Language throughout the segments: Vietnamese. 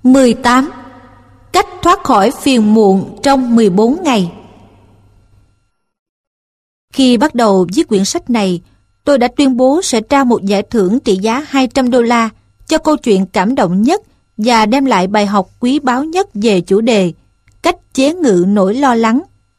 18. Cách thoát khỏi phiền muộn trong 14 ngày. Khi bắt đầu viết quyển sách này, tôi đã tuyên bố sẽ trao một giải thưởng trị giá $200 cho câu chuyện cảm động nhất và đem lại bài học quý báu nhất về chủ đề cách chế ngự nỗi lo lắng.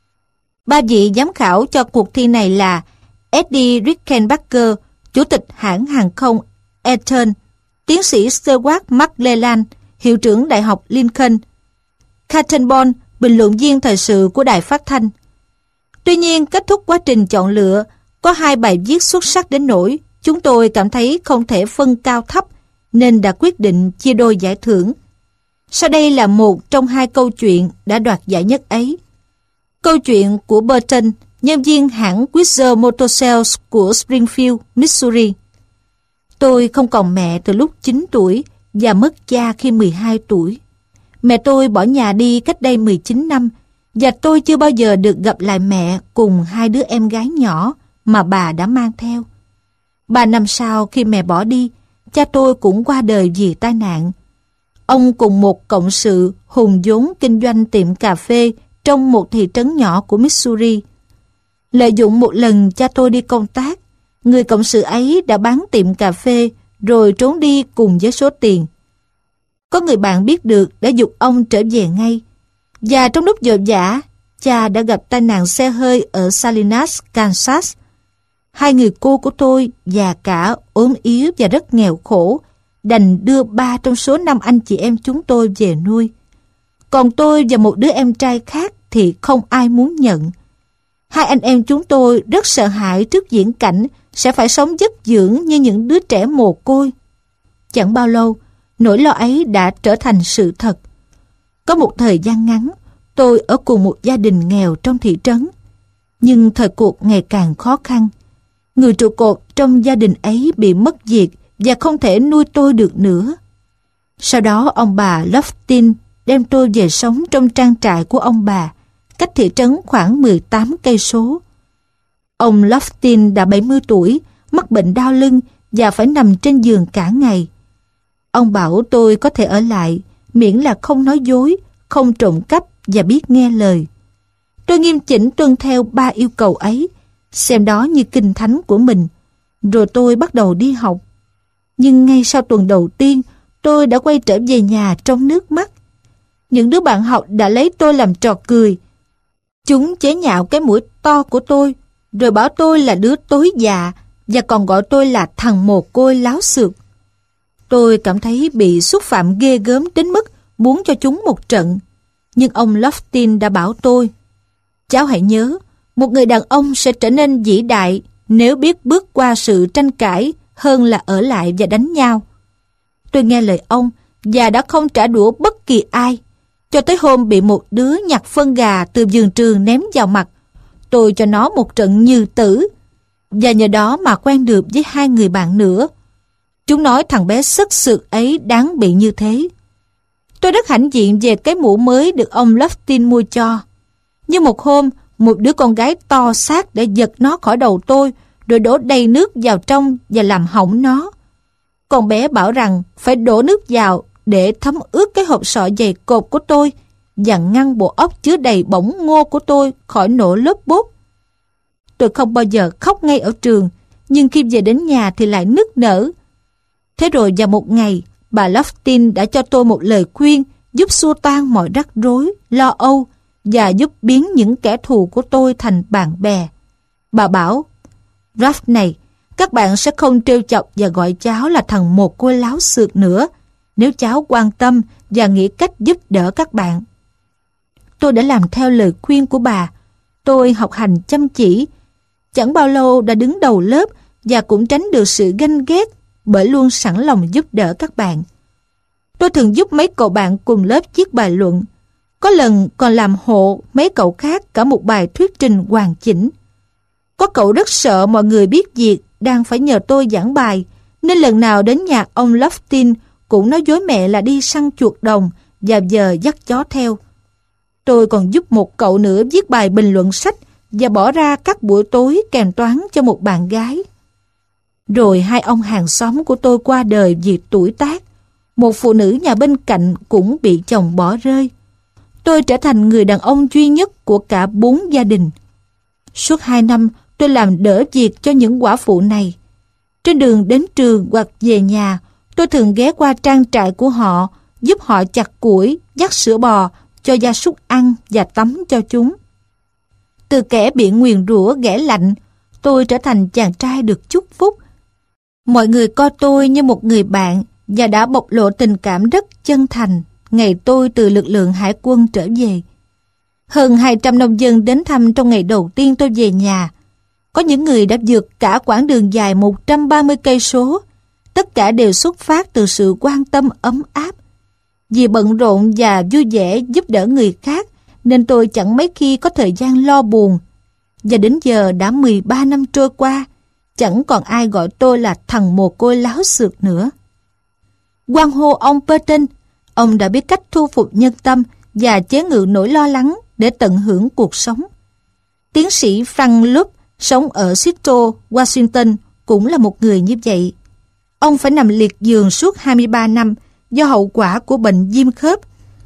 Ba vị giám khảo cho cuộc thi này là Eddie Rickenbacker, chủ tịch hãng hàng không Eton, tiến sĩ Stewart McClellan, hiệu trưởng Đại học Lincoln, Catherine Bond, bình luận viên thời sự của đài phát thanh. Tuy nhiên, kết thúc quá trình chọn lựa, có 2 bài viết xuất sắc đến nỗi chúng tôi cảm thấy không thể phân cao thấp, nên đã quyết định chia đôi giải thưởng. Sau đây là một trong 2 câu chuyện đã đoạt giải nhất ấy. Câu chuyện của Burton, nhân viên hãng Whistler Motor Sales của Springfield, Missouri. Tôi không còn mẹ từ lúc 9 tuổi và mất cha khi 12 tuổi. Mẹ tôi bỏ nhà đi cách đây 19 năm và tôi chưa bao giờ được gặp lại mẹ cùng 2 đứa em gái nhỏ mà bà đã mang theo. 3 năm sau khi mẹ bỏ đi, cha tôi cũng qua đời vì tai nạn. Ông cùng một cộng sự hùng vốn kinh doanh tiệm cà phê trong một thị trấn nhỏ của Missouri. Lợi dụng một lần cha tôi đi công tác, người cộng sự ấy đã bán tiệm cà phê rồi trốn đi cùng với số tiền. Có người bạn biết được đã giục ông trở về ngay. Và trong lúc vội vã, cha đã gặp tai nạn xe hơi ở Salinas, Kansas. 2 người cô của tôi già cả, ốm yếu và rất nghèo khổ, đành đưa 3 trong số 5 anh chị em chúng tôi về nuôi. Còn tôi và một đứa em trai khác thì không ai muốn nhận. 2 anh em chúng tôi rất sợ hãi trước viễn cảnh sẽ phải sống vất vưởng như những đứa trẻ mồ côi. Chẳng bao lâu, nỗi lo ấy đã trở thành sự thật. Có một thời gian ngắn, tôi ở cùng một gia đình nghèo trong thị trấn. Nhưng thời cuộc ngày càng khó khăn. Người trụ cột trong gia đình ấy bị mất việc và không thể nuôi tôi được nữa. Sau đó ông bà Loftin đem tôi về sống trong trang trại của ông bà, cách thị trấn khoảng 18 cây số. Ông Loftin đã 70 tuổi, mắc bệnh đau lưng và phải nằm trên giường cả ngày. Ông bảo tôi có thể ở lại, miễn là không nói dối, không trộm cắp và biết nghe lời. Tôi nghiêm chỉnh tuân theo 3 yêu cầu ấy, xem đó như kinh thánh của mình. Rồi tôi bắt đầu đi học. Nhưng ngay sau tuần đầu tiên, tôi đã quay trở về nhà trong nước mắt. Những đứa bạn học đã lấy tôi làm trò cười. Chúng chế nhạo cái mũi to của tôi, rồi bảo tôi là đứa tối dạ và còn gọi tôi là thằng mồ côi láo xược. Tôi cảm thấy bị xúc phạm ghê gớm đến mức muốn cho chúng một trận. Nhưng ông Loftin đã bảo tôi, cháu hãy nhớ, một người đàn ông sẽ trở nên vĩ đại nếu biết bước qua sự tranh cãi hơn là ở lại và đánh nhau. Tôi nghe lời ông và đã không trả đũa bất kỳ ai, cho tới hôm bị một đứa nhặt phân gà từ vườn trường ném vào mặt. Tôi cho nó một trận như tử, và nhờ đó mà quen được với 2 người bạn nữa. Chúng nói thằng bé sất sượt ấy đáng bị như thế. Tôi rất hãnh diện về cái mũ mới được ông Loftin mua cho. Nhưng một hôm, một đứa con gái to xác đã giật nó khỏi đầu tôi, rồi đổ đầy nước vào trong và làm hỏng nó. Con bé bảo rằng phải đổ nước vào để thấm ướt cái hộp sọ dày cộp của tôi và ngăn bộ óc chứa đầy bỏng ngô của tôi khỏi nổ lốp bốp. Tôi không bao giờ khóc ngay ở trường, nhưng khi về đến nhà thì lại nức nở. Thế rồi vào một ngày, bà Loftin đã cho tôi một lời khuyên giúp xua tan mọi rắc rối, lo âu và giúp biến những kẻ thù của tôi thành bạn bè. Bà bảo, Ralph này, các bạn sẽ không trêu chọc và gọi cháu là thằng mồ côi láo xược nữa, nếu cháu quan tâm và nghĩ cách giúp đỡ các bạn. Tôi đã làm theo lời khuyên của bà. Tôi học hành chăm chỉ. Chẳng bao lâu đã đứng đầu lớp và cũng tránh được sự ganh ghét bởi luôn sẵn lòng giúp đỡ các bạn. Tôi thường giúp mấy cậu bạn cùng lớp viết bài luận. Có lần còn làm hộ mấy cậu khác cả một bài thuyết trình hoàn chỉnh. Có cậu rất sợ mọi người biết việc đang phải nhờ tôi giảng bài, nên lần nào đến nhà ông Loftin cũng nói dối mẹ là đi săn chuột đồng và giờ dắt chó theo. Tôi còn giúp một cậu nữa viết bài bình luận sách và bỏ ra các buổi tối kèm toán cho một bạn gái. Rồi 2 ông hàng xóm của tôi qua đời vì tuổi tác. Một phụ nữ nhà bên cạnh cũng bị chồng bỏ rơi. Tôi trở thành người đàn ông duy nhất của cả 4 gia đình. Suốt 2 năm, tôi làm đỡ việc cho những quả phụ này. Trên đường đến trường hoặc về nhà, tôi thường ghé qua trang trại của họ, giúp họ chặt củi, dắt sữa bò, cho gia súc ăn và tắm cho chúng. Từ kẻ bị nguyền rủa ghẻ lạnh, tôi trở thành chàng trai được chúc phúc. Mọi người coi tôi như một người bạn và đã bộc lộ tình cảm rất chân thành ngày tôi từ lực lượng hải quân trở về. Hơn 200 nông dân đến thăm trong ngày đầu tiên tôi về nhà. Có những người đã vượt cả quãng đường dài 130 cây số. Tất cả đều xuất phát từ sự quan tâm ấm áp. Vì bận rộn và vui vẻ giúp đỡ người khác, nên tôi chẳng mấy khi có thời gian lo buồn. Và đến giờ đã 13 năm trôi qua, chẳng còn ai gọi tôi là thằng mồ côi láo xược nữa. Hoan hô ông Burton, ông đã biết cách thu phục nhân tâm và chế ngự nỗi lo lắng để tận hưởng cuộc sống. Tiến sĩ Frank Lup sống ở Seattle, Washington cũng là một người như vậy. Ông phải nằm liệt giường suốt 23 năm do hậu quả của bệnh viêm khớp.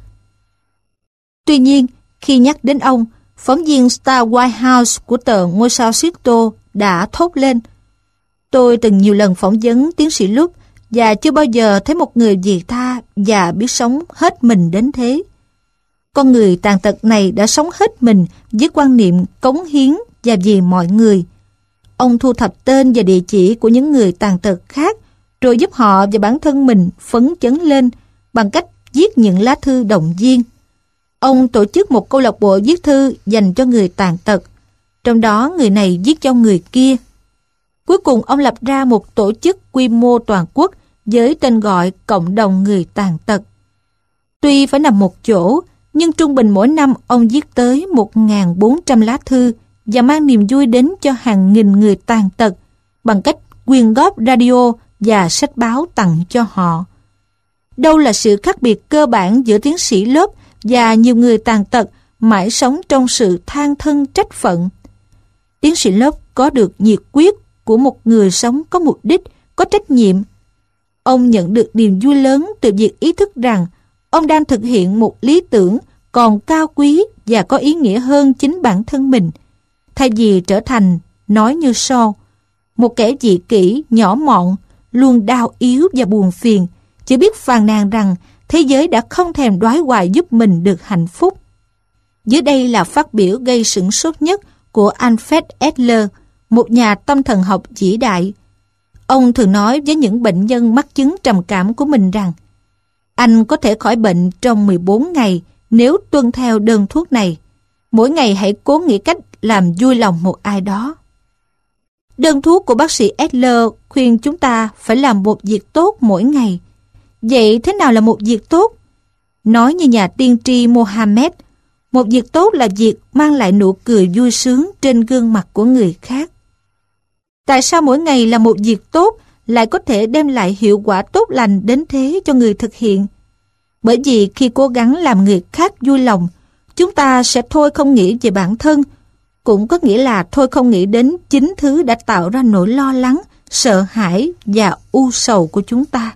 Tuy nhiên, khi nhắc đến ông, phóng viên Star White House của tờ Ngôi sao Seattle đã thốt lên: "Tôi từng nhiều lần phỏng vấn tiến sĩ Lup và chưa bao giờ thấy một người vị tha và biết sống hết mình đến thế. Con người tàn tật này đã sống hết mình với quan niệm cống hiến và vì mọi người. Ông thu thập tên và địa chỉ của những người tàn tật khác, rồi giúp họ và bản thân mình phấn chấn lên bằng cách viết những lá thư động viên. Ông tổ chức một câu lạc bộ viết thư dành cho người tàn tật, trong đó người này viết cho người kia. Cuối cùng ông lập ra một tổ chức quy mô toàn quốc với tên gọi Cộng đồng người tàn tật. Tuy phải nằm một chỗ, nhưng trung bình mỗi năm ông viết tới 1.400 lá thư và mang niềm vui đến cho hàng nghìn người tàn tật bằng cách quyên góp radio và sách báo tặng cho họ. Đâu là sự khác biệt cơ bản giữa tiến sĩ Lớp và nhiều người tàn tật mãi sống trong sự than thân trách phận? Tiến sĩ Lớp có được nhiệt huyết của một người sống có mục đích, có trách nhiệm. Ông nhận được niềm vui lớn từ việc ý thức rằng ông đang thực hiện một lý tưởng còn cao quý và có ý nghĩa hơn chính bản thân mình, thay vì trở thành, nói như Shaw, một kẻ dị kỷ, nhỏ mọn, luôn đau yếu và buồn phiền, chỉ biết phàn nàn rằng thế giới đã không thèm đoái hoài giúp mình được hạnh phúc. Dưới đây là phát biểu gây sửng sốt nhất của Alfred Adler, một nhà tâm thần học vĩ đại. Ông thường nói với những bệnh nhân mắc chứng trầm cảm của mình rằng: "Anh có thể khỏi bệnh trong 14 ngày nếu tuân theo đơn thuốc này. Mỗi ngày hãy cố nghĩ cách làm vui lòng một ai đó." Đơn thuốc của bác sĩ Adler khuyên chúng ta phải làm một việc tốt mỗi ngày. Vậy thế nào là một việc tốt? Nói như nhà tiên tri Mohammed, một việc tốt là việc mang lại nụ cười vui sướng trên gương mặt của người khác. Tại sao mỗi ngày là một việc tốt lại có thể đem lại hiệu quả tốt lành đến thế cho người thực hiện? Bởi vì khi cố gắng làm người khác vui lòng, chúng ta sẽ thôi không nghĩ về bản thân, cũng có nghĩa là thôi không nghĩ đến chính thứ đã tạo ra nỗi lo lắng, sợ hãi và u sầu của chúng ta.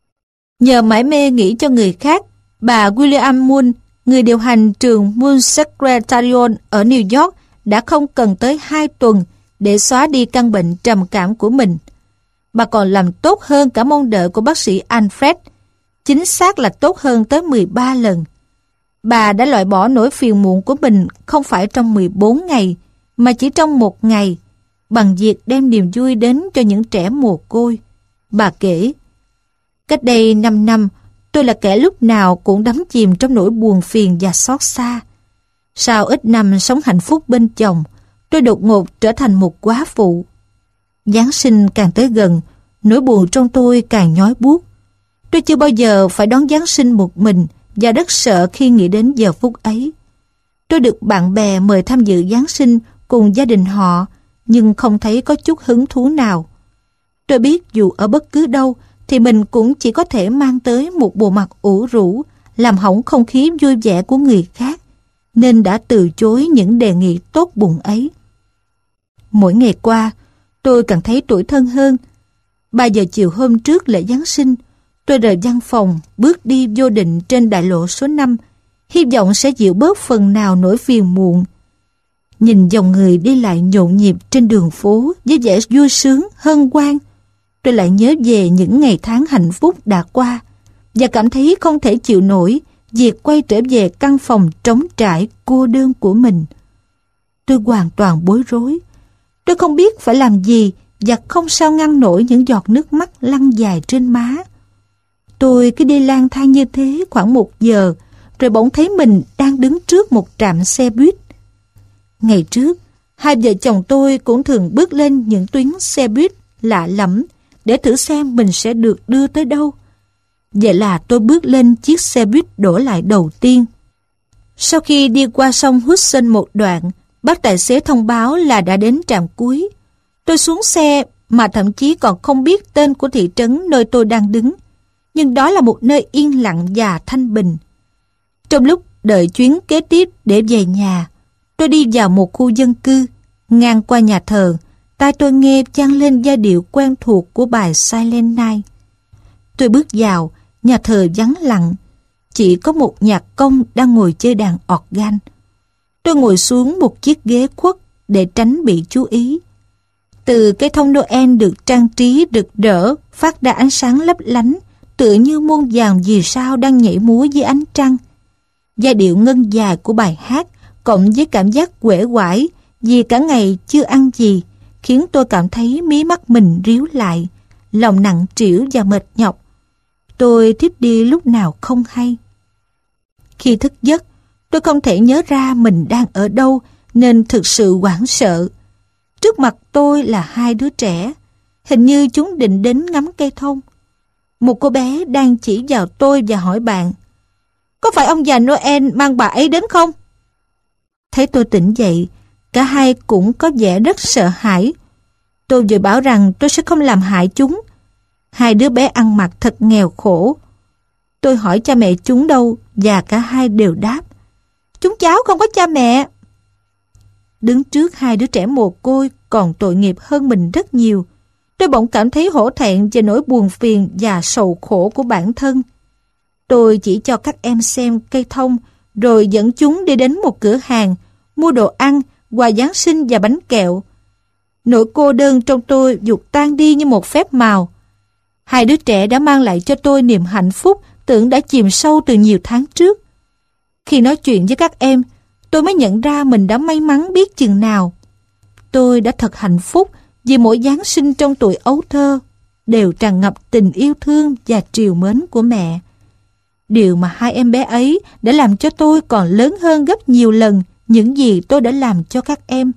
Nhờ mải mê nghĩ cho người khác, bà William Moon, người điều hành trường Moon Secretariat ở New York, đã không cần tới 2 tuần để xóa đi căn bệnh trầm cảm của mình. Bà còn làm tốt hơn cả mong đợi của bác sĩ Alfred, chính xác là tốt hơn tới 13 lần. Bà đã loại bỏ nỗi phiền muộn của mình không phải trong 14 ngày, mà chỉ trong 1 ngày, bằng việc đem niềm vui đến cho những trẻ mồ côi. Bà kể: "Cách đây 5 năm, tôi là kẻ lúc nào cũng đắm chìm trong nỗi buồn phiền và xót xa. Sau ít năm sống hạnh phúc bên chồng, tôi đột ngột trở thành một góa phụ. Giáng sinh càng tới gần, nỗi buồn trong tôi càng nhói buốt. Tôi chưa bao giờ phải đón Giáng sinh một mình và rất sợ khi nghĩ đến giờ phút ấy. Tôi được bạn bè mời tham dự Giáng sinh cùng gia đình họ, nhưng không thấy có chút hứng thú nào. Tôi biết dù ở bất cứ đâu thì mình cũng chỉ có thể mang tới một bộ mặt ủ rũ, làm hỏng không khí vui vẻ của người khác, nên đã từ chối những đề nghị tốt bụng ấy. Mỗi ngày qua, tôi càng thấy tủi thân hơn. 3 giờ chiều hôm trước lễ Giáng sinh, Tôi rời văn phòng, bước đi vô định trên đại lộ số 5, hy vọng sẽ dịu bớt phần nào nỗi phiền muộn. Nhìn dòng người đi lại nhộn nhịp trên đường phố với vẻ vui sướng, hân hoan, tôi lại nhớ về những ngày tháng hạnh phúc đã qua và cảm thấy không thể chịu nổi việc quay trở về căn phòng trống trải cô đơn của mình. Tôi hoàn toàn bối rối. Tôi không biết phải làm gì và không sao ngăn nổi những giọt nước mắt lăn dài trên má. Tôi cứ đi lang thang như thế khoảng 1 giờ, rồi bỗng thấy mình đang đứng trước một trạm xe buýt. Ngày trước, hai vợ chồng tôi cũng thường bước lên những tuyến xe buýt lạ lẫm để thử xem mình sẽ được đưa tới đâu. Vậy là tôi bước lên chiếc xe buýt đổ lại đầu tiên. Sau khi đi qua sông Hudson một đoạn, bác tài xế thông báo là đã đến trạm cuối. Tôi xuống xe mà thậm chí còn không biết tên của thị trấn nơi tôi đang đứng. Nhưng đó là một nơi yên lặng và thanh bình. Trong lúc đợi chuyến kế tiếp để về nhà, tôi đi vào một khu dân cư. Ngang qua nhà thờ, tai tôi nghe vang lên giai điệu quen thuộc của bài Silent Night. Tôi bước vào, nhà thờ vắng lặng. Chỉ có một nhạc công đang ngồi chơi đàn organ. Tôi ngồi xuống một chiếc ghế khuất để tránh bị chú ý. Từ cây thông Noel được trang trí rực rỡ, phát ra ánh sáng lấp lánh, tựa như muôn vàn vì sao đang nhảy múa dưới ánh trăng. Giai điệu ngân dài của bài hát cộng với cảm giác uể oải vì cả ngày chưa ăn gì khiến tôi cảm thấy mí mắt mình ríu lại, lòng nặng trĩu và mệt nhọc. Tôi thiếp đi lúc nào không hay. Khi thức giấc, tôi không thể nhớ ra mình đang ở đâu nên thực sự hoảng sợ. Trước mặt tôi là 2 đứa trẻ, hình như chúng định đến ngắm cây thông. Một cô bé đang chỉ vào tôi và hỏi bạn: "Có phải ông già Noel mang bà ấy đến không?" Thấy tôi tỉnh dậy, cả hai cũng có vẻ rất sợ hãi. Tôi vừa bảo rằng tôi sẽ không làm hại chúng. 2 đứa bé ăn mặc thật nghèo khổ. Tôi hỏi cha mẹ chúng đâu và cả hai đều đáp: "Chúng cháu không có cha mẹ." Đứng trước 2 đứa trẻ mồ côi còn tội nghiệp hơn mình rất nhiều, tôi bỗng cảm thấy hổ thẹn về nỗi buồn phiền và sầu khổ của bản thân. Tôi chỉ cho các em xem cây thông, rồi dẫn chúng đi đến một cửa hàng, mua đồ ăn, quà Giáng sinh và bánh kẹo. Nỗi cô đơn trong tôi vụt tan đi như một phép màu. 2 đứa trẻ đã mang lại cho tôi niềm hạnh phúc tưởng đã chìm sâu từ nhiều tháng trước. Khi nói chuyện với các em, tôi mới nhận ra mình đã may mắn biết chừng nào. Tôi đã thật hạnh phúc vì mỗi Giáng sinh trong tuổi ấu thơ đều tràn ngập tình yêu thương và trìu mến của mẹ. Điều mà 2 em bé ấy đã làm cho tôi còn lớn hơn gấp nhiều lần những gì tôi đã làm cho các em.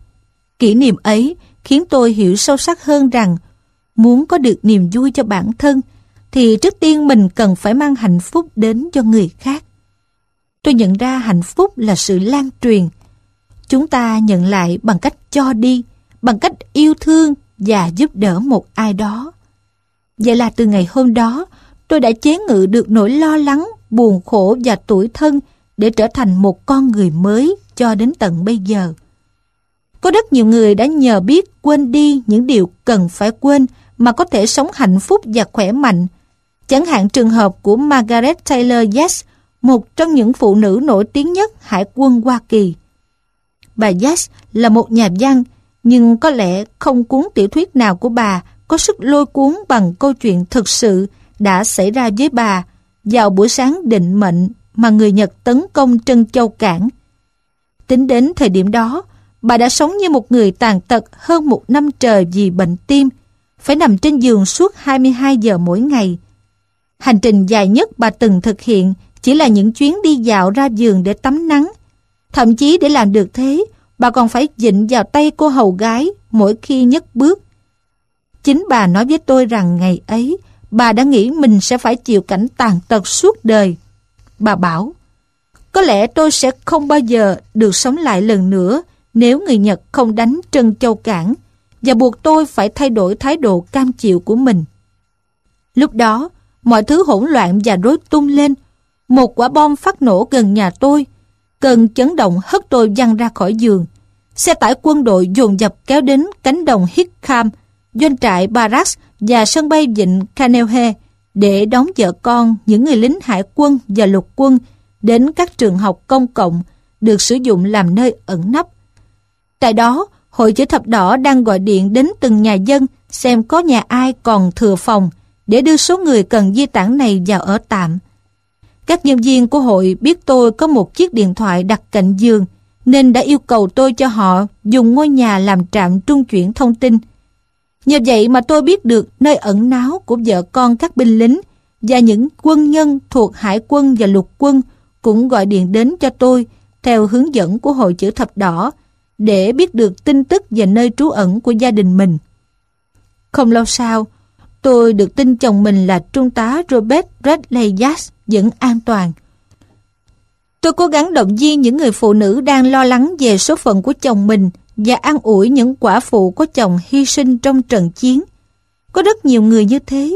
Kỷ niệm ấy khiến tôi hiểu sâu sắc hơn rằng muốn có được niềm vui cho bản thân thì trước tiên mình cần phải mang hạnh phúc đến cho người khác. Tôi nhận ra hạnh phúc là sự lan truyền. Chúng ta nhận lại bằng cách cho đi, bằng cách yêu thương và giúp đỡ một ai đó. Vậy là từ ngày hôm đó, tôi đã chế ngự được nỗi lo lắng, buồn khổ và tủi thân để trở thành một con người mới cho đến tận bây giờ. Có rất nhiều người đã nhờ biết quên đi những điều cần phải quên mà có thể sống hạnh phúc và khỏe mạnh. Chẳng hạn trường hợp của Margaret Taylor Yates, một trong những phụ nữ nổi tiếng nhất Hải quân Hoa Kỳ. Bà Yates là một nhà văn, nhưng có lẽ không cuốn tiểu thuyết nào của bà có sức lôi cuốn bằng câu chuyện thực sự đã xảy ra với bà vào buổi sáng định mệnh mà người Nhật tấn công Trân Châu Cảng. Tính đến thời điểm đó, bà đã sống như một người tàn tật hơn 1 năm trời vì bệnh tim, phải nằm trên giường suốt 22 giờ mỗi ngày. Hành trình dài nhất bà từng thực hiện chỉ là những chuyến đi dạo ra vườn để tắm nắng. Thậm chí để làm được thế, bà còn phải vịn vào tay cô hầu gái mỗi khi nhấc bước. Chính bà nói với tôi rằng ngày ấy, bà đã nghĩ mình sẽ phải chịu cảnh tàn tật suốt đời. Bà bảo, có lẽ tôi sẽ không bao giờ được sống lại lần nữa nếu người Nhật không đánh Trân Châu Cảng và buộc tôi phải thay đổi thái độ cam chịu của mình. Lúc đó, mọi thứ hỗn loạn và rối tung lên. Một quả bom phát nổ gần nhà tôi. Cơn chấn động hất tôi văng ra khỏi giường. Xe tải quân đội dồn dập kéo đến cánh đồng Hickam, doanh trại Barracks và sân bay vịnh Kaneohe để đón vợ con những người lính hải quân và lục quân đến các trường học công cộng được sử dụng làm nơi ẩn nấp. Tại đó, Hội Chữ Thập Đỏ đang gọi điện đến từng nhà dân xem có nhà ai còn thừa phòng để đưa số người cần di tản này vào ở tạm. Các nhân viên của hội biết tôi có một chiếc điện thoại đặt cạnh giường nên đã yêu cầu tôi cho họ dùng ngôi nhà làm trạm trung chuyển thông tin. Nhờ vậy mà tôi biết được nơi ẩn náu của vợ con các binh lính và những quân nhân thuộc hải quân và lục quân cũng gọi điện đến cho tôi theo hướng dẫn của Hội Chữ Thập Đỏ để biết được tin tức về nơi trú ẩn của gia đình mình. Không lâu sau, tôi được tin chồng mình là Trung tá Robert Bradley Yates vẫn an toàn. Tôi cố gắng động viên những người phụ nữ đang lo lắng về số phận của chồng mình và an ủi những quả phụ có chồng hy sinh trong trận chiến. Có rất nhiều người như thế.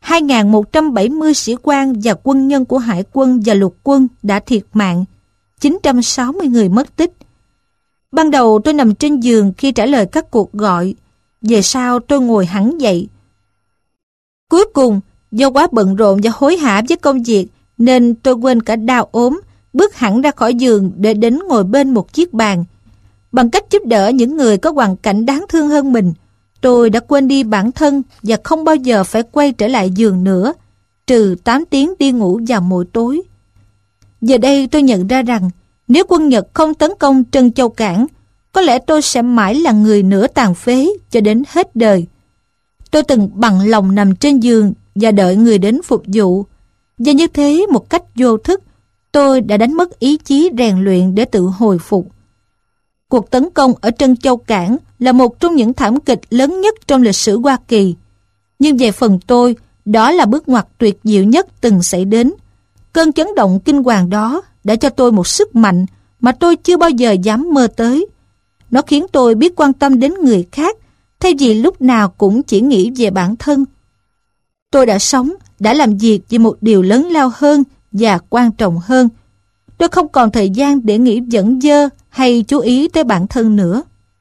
2.170 sĩ quan và quân nhân của hải quân và lục quân đã thiệt mạng, 960 người mất tích. Ban đầu tôi nằm trên giường khi trả lời các cuộc gọi. Về sau tôi ngồi hẳn dậy. Cuối cùng, do quá bận rộn và hối hả với công việc nên tôi quên cả đau ốm, bước hẳn ra khỏi giường để đến ngồi bên một chiếc bàn. Bằng cách giúp đỡ những người có hoàn cảnh đáng thương hơn mình, tôi đã quên đi bản thân và không bao giờ phải quay trở lại giường nữa, trừ 8 tiếng đi ngủ vào mỗi tối. Giờ đây tôi nhận ra rằng nếu quân Nhật không tấn công Trân Châu Cảng, có lẽ tôi sẽ mãi là người nửa tàn phế cho đến hết đời. Tôi từng bằng lòng nằm trên giường và đợi người đến phục vụ. Và như thế một cách vô thức, tôi đã đánh mất ý chí rèn luyện để tự hồi phục. Cuộc tấn công ở Trân Châu Cảng là một trong những thảm kịch lớn nhất trong lịch sử Hoa Kỳ. Nhưng về phần tôi, đó là bước ngoặt tuyệt diệu nhất từng xảy đến. Cơn chấn động kinh hoàng đó đã cho tôi một sức mạnh mà tôi chưa bao giờ dám mơ tới. Nó khiến tôi biết quan tâm đến người khác, thay vì lúc nào cũng chỉ nghĩ về bản thân. Tôi đã sống, đã làm việc vì một điều lớn lao hơn và quan trọng hơn. Tôi không còn thời gian để nghĩ vẩn vơ hay chú ý tới bản thân nữa.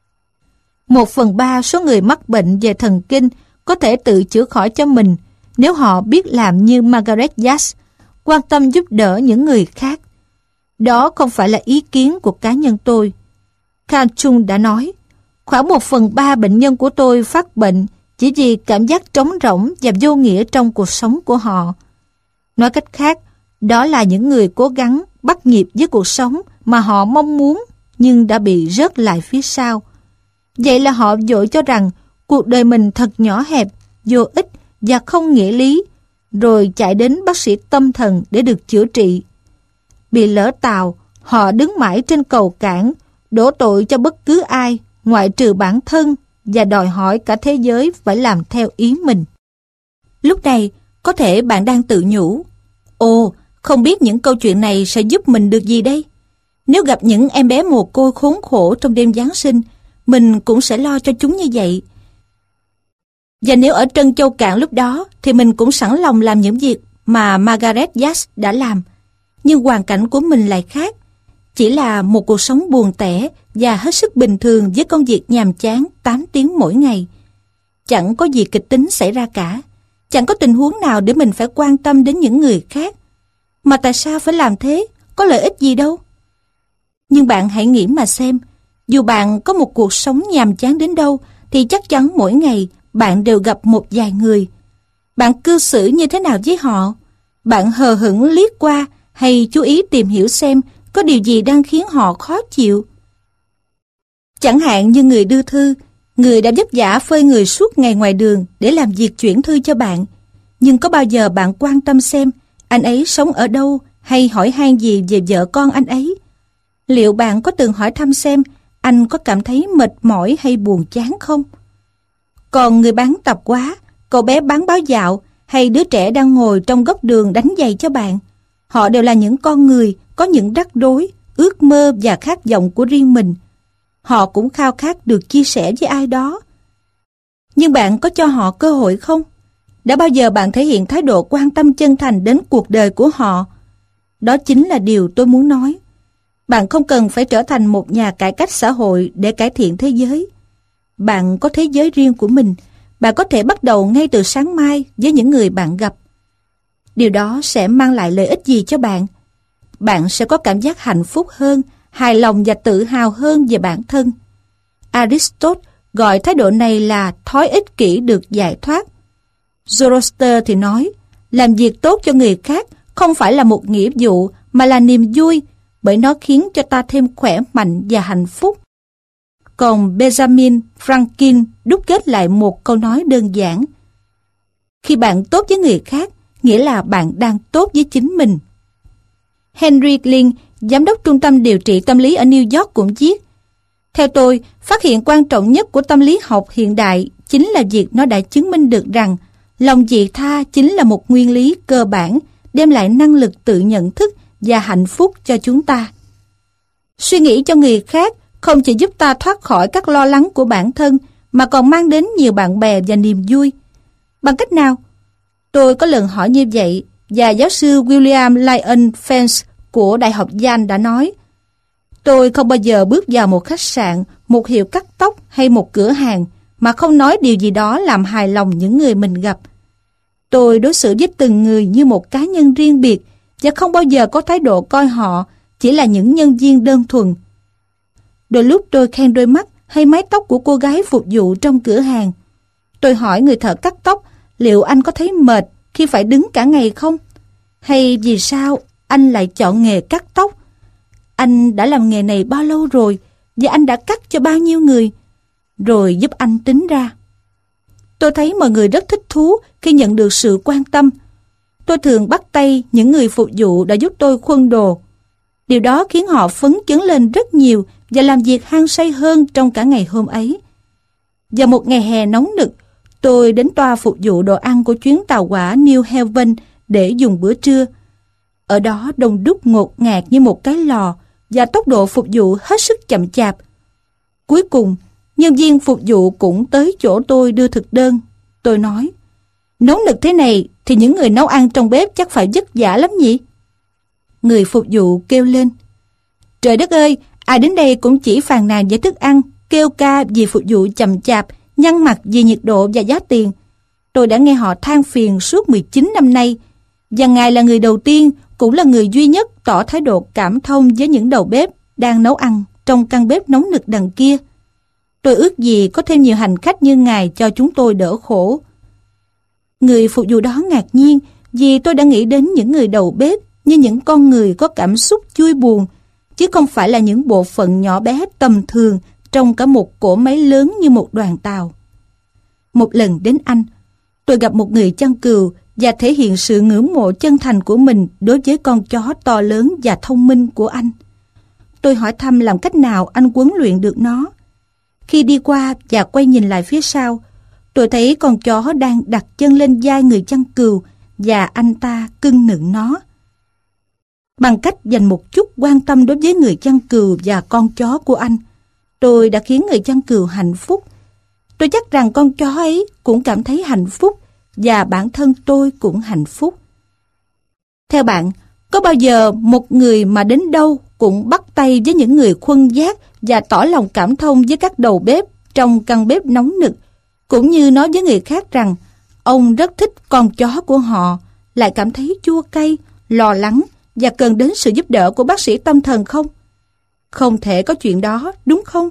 1/3 số người mắc bệnh về thần kinh có thể tự chữa khỏi cho mình nếu họ biết làm như Margaret Yates, quan tâm giúp đỡ những người khác. Đó không phải là ý kiến của cá nhân tôi. Carl Jung đã nói, khoảng 1/3 bệnh nhân của tôi phát bệnh chỉ vì cảm giác trống rỗng và vô nghĩa trong cuộc sống của họ. Nói cách khác, đó là những người cố gắng bắt nhịp với cuộc sống mà họ mong muốn nhưng đã bị rớt lại phía sau. Vậy là họ vội cho rằng cuộc đời mình thật nhỏ hẹp, vô ích và không nghĩa lý, rồi chạy đến bác sĩ tâm thần để được chữa trị. Bị lỡ tàu, họ đứng mãi trên cầu cảng, đổ tội cho bất cứ ai, ngoại trừ bản thân, và đòi hỏi cả thế giới phải làm theo ý mình. Lúc này, có thể bạn đang tự nhủ, ồ, không biết những câu chuyện này sẽ giúp mình được gì đây? Nếu gặp những em bé mồ côi khốn khổ trong đêm Giáng sinh, mình cũng sẽ lo cho chúng như vậy. Và nếu ở Trân Châu Cảng lúc đó, thì mình cũng sẵn lòng làm những việc mà Margaret Yates đã làm. Nhưng hoàn cảnh của mình lại khác. Chỉ là một cuộc sống buồn tẻ và hết sức bình thường với công việc nhàm chán 8 tiếng mỗi ngày. Chẳng có gì kịch tính xảy ra cả. Chẳng có tình huống nào để mình phải quan tâm đến những người khác. Mà tại sao phải làm thế? Có lợi ích gì đâu. Nhưng bạn hãy nghĩ mà xem, dù bạn có một cuộc sống nhàm chán đến đâu, thì chắc chắn mỗi ngày bạn đều gặp một vài người. Bạn cư xử như thế nào với họ? Bạn hờ hững liếc qua hay chú ý tìm hiểu xem có điều gì đang khiến họ khó chịu? Chẳng hạn như người đưa thư, người đã vất vả phơi người suốt ngày ngoài đường để làm việc chuyển thư cho bạn. Nhưng có bao giờ bạn quan tâm xem anh ấy sống ở đâu hay hỏi han gì về vợ con anh ấy? Liệu bạn có từng hỏi thăm xem anh có cảm thấy mệt mỏi hay buồn chán không? Còn người bán tạp hóa, cậu bé bán báo dạo hay đứa trẻ đang ngồi trong góc đường đánh giày cho bạn, họ đều là những con người có những rắc rối, ước mơ và khát vọng của riêng mình. Họ cũng khao khát được chia sẻ với ai đó. Nhưng bạn có cho họ cơ hội không? Đã bao giờ bạn thể hiện thái độ quan tâm chân thành đến cuộc đời của họ? Đó chính là điều tôi muốn nói. Bạn không cần phải trở thành một nhà cải cách xã hội để cải thiện thế giới. Bạn có thế giới riêng của mình. Bạn có thể bắt đầu ngay từ sáng mai với những người bạn gặp. Điều đó sẽ mang lại lợi ích gì cho bạn? Bạn sẽ có cảm giác hạnh phúc hơn, hài lòng và tự hào hơn về bản thân. Aristotle gọi thái độ này là thói ích kỷ được giải thoát. Zoroaster thì nói, làm việc tốt cho người khác không phải là một nghĩa vụ mà là niềm vui, bởi nó khiến cho ta thêm khỏe mạnh và hạnh phúc. Còn Benjamin Franklin đúc kết lại một câu nói đơn giản. Khi bạn tốt với người khác, nghĩa là bạn đang tốt với chính mình. Henry Lin, giám đốc trung tâm điều trị tâm lý ở New York cũng viết, theo tôi, phát hiện quan trọng nhất của tâm lý học hiện đại chính là việc nó đã chứng minh được rằng lòng vị tha chính là một nguyên lý cơ bản đem lại năng lực tự nhận thức và hạnh phúc cho chúng ta. Suy nghĩ cho người khác không chỉ giúp ta thoát khỏi các lo lắng của bản thân mà còn mang đến nhiều bạn bè và niềm vui. Bằng cách nào? Tôi có lần hỏi như vậy và giáo sư William Lyon Fence của Đại học Yale đã nói, tôi không bao giờ bước vào một khách sạn, một hiệu cắt tóc hay một cửa hàng mà không nói điều gì đó làm hài lòng những người mình gặp. Tôi đối xử với từng người như một cá nhân riêng biệt và không bao giờ có thái độ coi họ chỉ là những nhân viên đơn thuần. Đôi lúc tôi khen đôi mắt hay mái tóc của cô gái phục vụ trong cửa hàng. Tôi hỏi người thợ cắt tóc liệu anh có thấy mệt khi phải đứng cả ngày không? Hay vì sao anh lại chọn nghề cắt tóc? Anh đã làm nghề này bao lâu rồi và anh đã cắt cho bao nhiêu người? Rồi giúp anh tính ra. Tôi thấy mọi người rất thích thú khi nhận được sự quan tâm. Tôi thường bắt tay những người phục vụ đã giúp tôi khuân đồ. Điều đó khiến họ phấn chấn lên rất nhiều và làm việc hăng say hơn trong cả ngày hôm ấy. Vào một ngày hè nóng nực, tôi đến toa phục vụ đồ ăn của chuyến tàu hỏa New Haven để dùng bữa trưa. Ở đó đông đúc ngột ngạt như một cái lò và tốc độ phục vụ hết sức chậm chạp. Cuối cùng, nhân viên phục vụ cũng tới chỗ tôi đưa thực đơn. Tôi nói, nóng nực thế này thì những người nấu ăn trong bếp chắc phải vất vả lắm nhỉ? Người phục vụ kêu lên, trời đất ơi, ai đến đây cũng chỉ phàn nàn về thức ăn, kêu ca vì phục vụ chậm chạp, nhăn mặt vì nhiệt độ và giá tiền. Tôi đã nghe họ than phiền suốt 19 năm nay, và ngài là người đầu tiên, cũng là người duy nhất tỏ thái độ cảm thông với những đầu bếp đang nấu ăn trong căn bếp nóng nực đằng kia. Tôi ước gì có thêm nhiều hành khách như ngài cho chúng tôi đỡ khổ. Người phục vụ đó ngạc nhiên vì tôi đã nghĩ đến những người đầu bếp như những con người có cảm xúc vui buồn, chứ không phải là những bộ phận nhỏ bé tầm thường trong cả một cỗ máy lớn như một đoàn tàu. Một lần đến Anh, tôi gặp một người chăn cừu và thể hiện sự ngưỡng mộ chân thành của mình đối với con chó to lớn và thông minh của anh. Tôi hỏi thăm làm cách nào anh huấn luyện được nó. Khi đi qua và quay nhìn lại phía sau, tôi thấy con chó đang đặt chân lên vai người chăn cừu và anh ta cưng nựng nó. Bằng cách dành một chút quan tâm đối với người chăn cừu và con chó của anh, tôi đã khiến người chăn cừu hạnh phúc. Tôi chắc rằng con chó ấy cũng cảm thấy hạnh phúc và bản thân tôi cũng hạnh phúc. Theo bạn, có bao giờ một người mà đến đâu cũng bắt tay với những người khuân vác và tỏ lòng cảm thông với các đầu bếp trong căn bếp nóng nực, cũng như nói với người khác rằng ông rất thích con chó của họ, lại cảm thấy chua cay, lo lắng và cần đến sự giúp đỡ của bác sĩ tâm thần không? Không thể có chuyện đó, đúng không?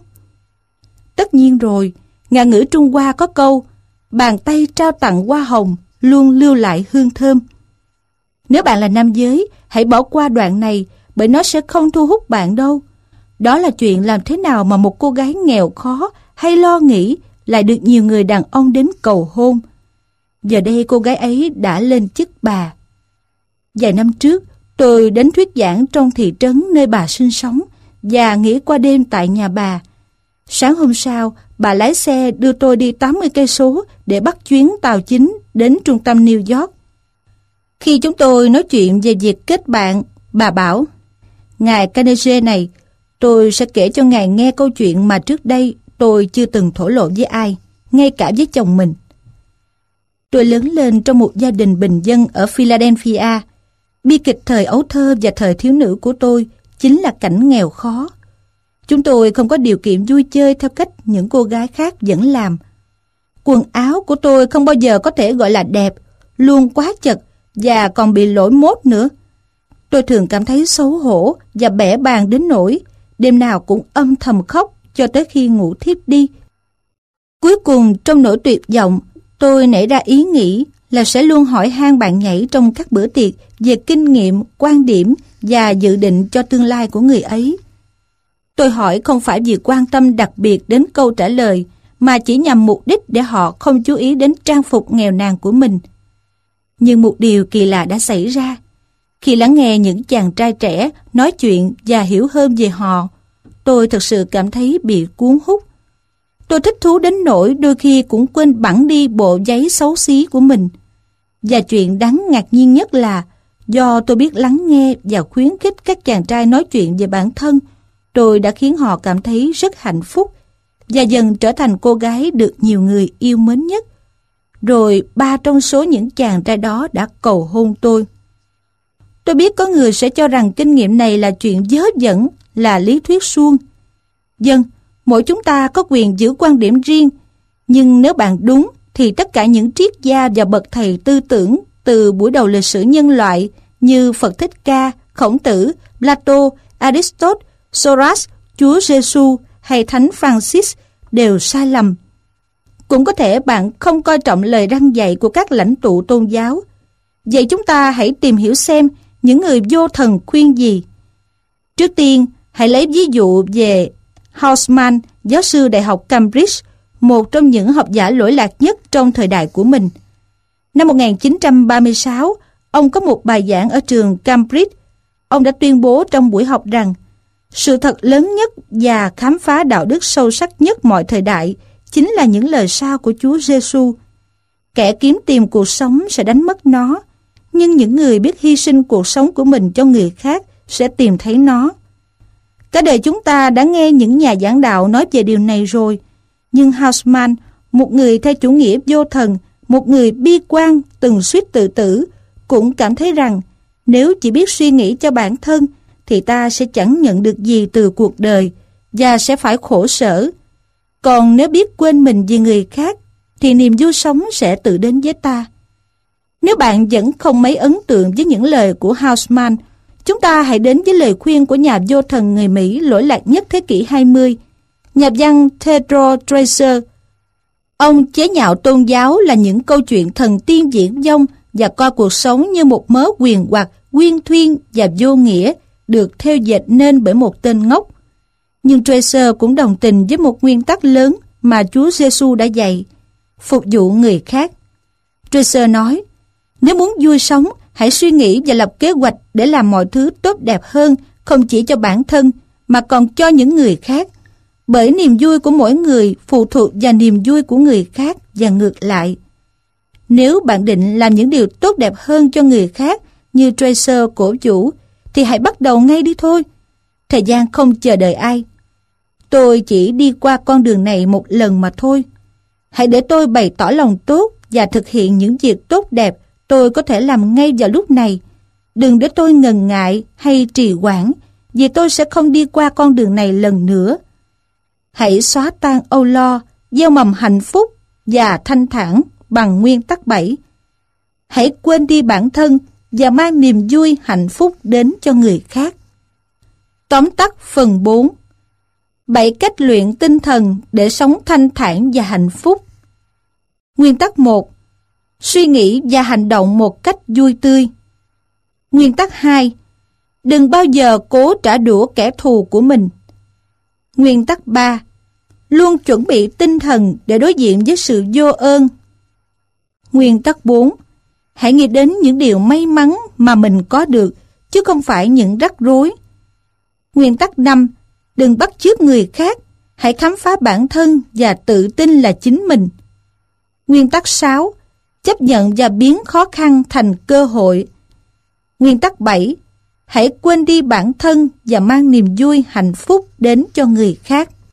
Tất nhiên rồi, ngạn ngữ Trung Hoa có câu bàn tay trao tặng hoa hồng luôn lưu lại hương thơm. Nếu bạn là nam giới, hãy bỏ qua đoạn này bởi nó sẽ không thu hút bạn đâu. Đó là chuyện làm thế nào mà một cô gái nghèo khó hay lo nghĩ lại được nhiều người đàn ông đến cầu hôn. Giờ đây cô gái ấy đã lên chức bà. Vài năm trước, tôi đến thuyết giảng trong thị trấn nơi bà sinh sống và nghỉ qua đêm tại nhà bà. Sáng hôm sau, bà lái xe đưa tôi đi 80 cây số để bắt chuyến tàu chính đến trung tâm New York. Khi chúng tôi nói chuyện về việc kết bạn, bà bảo, ngài Carnegie này, tôi sẽ kể cho ngài nghe câu chuyện mà trước đây tôi chưa từng thổ lộ với ai, ngay cả với chồng mình. Tôi lớn lên trong một gia đình bình dân ở Philadelphia. Bi kịch thời ấu thơ và thời thiếu nữ của tôi chính là cảnh nghèo khó. Chúng tôi không có điều kiện vui chơi theo cách những cô gái khác vẫn làm. Quần áo của tôi không bao giờ có thể gọi là đẹp, luôn quá chật và còn bị lỗi mốt nữa. Tôi thường cảm thấy xấu hổ và bẽ bàng đến nỗi đêm nào cũng âm thầm khóc cho tới khi ngủ thiếp đi. Cuối cùng, trong nỗi tuyệt vọng, tôi nảy ra ý nghĩ là sẽ luôn hỏi han bạn nhảy trong các bữa tiệc về kinh nghiệm, quan điểm và dự định cho tương lai của người ấy. Tôi hỏi không phải vì quan tâm đặc biệt đến câu trả lời, mà chỉ nhằm mục đích để họ không chú ý đến trang phục nghèo nàn của mình. Nhưng một điều kỳ lạ đã xảy ra. Khi lắng nghe những chàng trai trẻ nói chuyện và hiểu hơn về họ, tôi thực sự cảm thấy bị cuốn hút. Tôi thích thú đến nỗi đôi khi cũng quên bẵng đi bộ giấy xấu xí của mình. Và chuyện đáng ngạc nhiên nhất là do tôi biết lắng nghe và khuyến khích các chàng trai nói chuyện về bản thân, tôi đã khiến họ cảm thấy rất hạnh phúc và dần trở thành cô gái được nhiều người yêu mến nhất. Rồi 3 trong số những chàng trai đó đã cầu hôn tôi. Tôi biết có người sẽ cho rằng kinh nghiệm này là chuyện dớ dẫn, là lý thuyết suông. Vâng, mỗi chúng ta có quyền giữ quan điểm riêng, nhưng nếu bạn đúng thì tất cả những triết gia và bậc thầy tư tưởng từ buổi đầu lịch sử nhân loại như Phật Thích Ca, Khổng Tử, Plato, Aristotle, Socrates, Chúa Giêsu hay Thánh Francis đều sai lầm. Cũng có thể bạn không coi trọng lời răn dạy của các lãnh tụ tôn giáo. Vậy chúng ta hãy tìm hiểu xem những người vô thần khuyên gì. Trước tiên, hãy lấy ví dụ về Haussmann, giáo sư Đại học Cambridge, một trong những học giả lỗi lạc nhất trong thời đại của mình. Năm 1936, ông có một bài giảng ở trường Cambridge. Ông đã tuyên bố trong buổi học rằng sự thật lớn nhất và khám phá đạo đức sâu sắc nhất mọi thời đại chính là những lời sau của Chúa Giêsu. Kẻ kiếm tìm cuộc sống sẽ đánh mất nó, nhưng những người biết hy sinh cuộc sống của mình cho người khác sẽ tìm thấy nó. Cả đời chúng ta đã nghe những nhà giảng đạo nói về điều này rồi, nhưng Haussmann, một người theo chủ nghĩa vô thần, một người bi quan từng suýt tự tử, cũng cảm thấy rằng nếu chỉ biết suy nghĩ cho bản thân thì ta sẽ chẳng nhận được gì từ cuộc đời và sẽ phải khổ sở. Còn nếu biết quên mình vì người khác thì niềm vui sống sẽ tự đến với ta. Nếu bạn vẫn không mấy ấn tượng với những lời của Haussmann, chúng ta hãy đến với lời khuyên của nhà vô thần người Mỹ lỗi lạc nhất thế kỷ 20, nhà văn Theodore Dreiser. Ông chế nhạo tôn giáo là những câu chuyện thần tiên viển vông và coi cuộc sống như một mớ quyền hoặc, uyên thuyên và vô nghĩa được thêu dệt nên bởi một tên ngốc. Nhưng Dreiser cũng đồng tình với một nguyên tắc lớn mà Chúa Giêsu đã dạy: phục vụ người khác. Dreiser nói, nếu muốn vui sống, hãy suy nghĩ và lập kế hoạch để làm mọi thứ tốt đẹp hơn, không chỉ cho bản thân, mà còn cho những người khác. Bởi niềm vui của mỗi người phụ thuộc vào niềm vui của người khác và ngược lại. Nếu bạn định làm những điều tốt đẹp hơn cho người khác như Dreiser cổ vũ, thì hãy bắt đầu ngay đi thôi. Thời gian không chờ đợi ai. Tôi chỉ đi qua con đường này một lần mà thôi. Hãy để tôi bày tỏ lòng tốt và thực hiện những việc tốt đẹp tôi có thể làm ngay vào lúc này. Đừng để tôi ngần ngại hay trì hoãn, vì tôi sẽ không đi qua con đường này lần nữa. Hãy xóa tan âu lo, gieo mầm hạnh phúc và thanh thản bằng nguyên tắc 7. Hãy quên đi bản thân và mang niềm vui hạnh phúc đến cho người khác. Tóm tắt phần 4. 7 cách luyện tinh thần để sống thanh thản và hạnh phúc. Nguyên tắc 1. Suy nghĩ và hành động một cách vui tươi. Nguyên tắc 2. Đừng bao giờ cố trả đũa kẻ thù của mình. Nguyên tắc 3. Luôn chuẩn bị tinh thần để đối diện với sự vô ơn. Nguyên tắc 4. Hãy nghĩ đến những điều may mắn mà mình có được, chứ không phải những rắc rối. Nguyên tắc 5. Đừng bắt chước người khác, hãy khám phá bản thân và tự tin là chính mình. Nguyên tắc 6. Chấp nhận và biến khó khăn thành cơ hội. Nguyên tắc 7. Hãy quên đi bản thân và mang niềm vui hạnh phúc đến cho người khác.